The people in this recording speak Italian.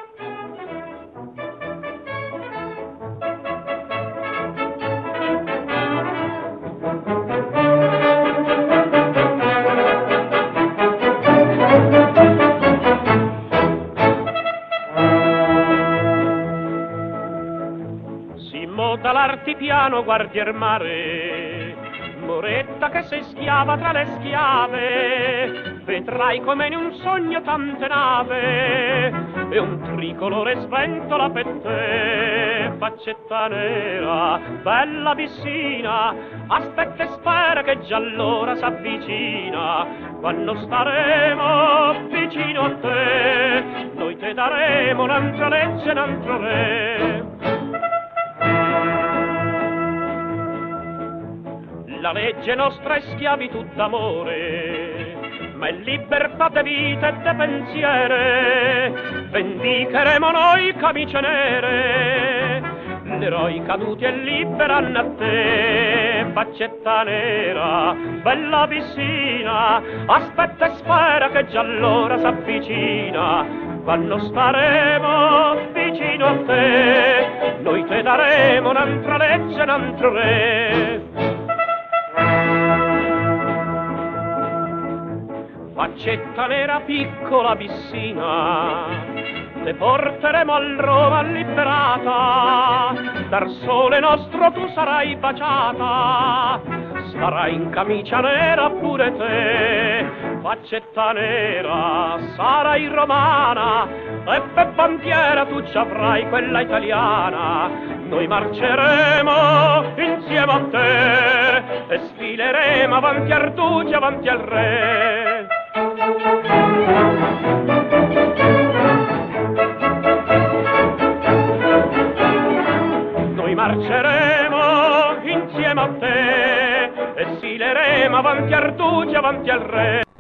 Dall'artipiano guardi il mare, moretta che sei schiava tra le schiave, vedrai come in un sogno tante nave e un tricolore sventola per te. Faccetta nera, bella vicina, aspetta e spera che già l'ora s'avvicina. Quando staremo vicino a te, noi te daremo un'altra legge, un altro re. La legge nostra è schiavitù d'amore, ma è libertà de vita e de pensiere. Vendicheremo noi camicie nere, l'eroi caduti e liberanno a te. Faccetta nera, bella vicina, aspetta e spera che già l'ora s'avvicina. Quando staremo vicino a te, noi te daremo un'altra legge, un altro re. Faccetta nera piccola vicina, te porteremo a Roma liberata, dal sole nostro tu sarai baciata, starai in camicia nera pure te. Faccetta nera, sarai romana, e per bandiera tu ci avrai quella italiana. Noi marceremo insieme a te e sfileremo avanti al duce, avanti al re. Noi marceremo insieme a te e sfileremo avanti al duce, avanti al re.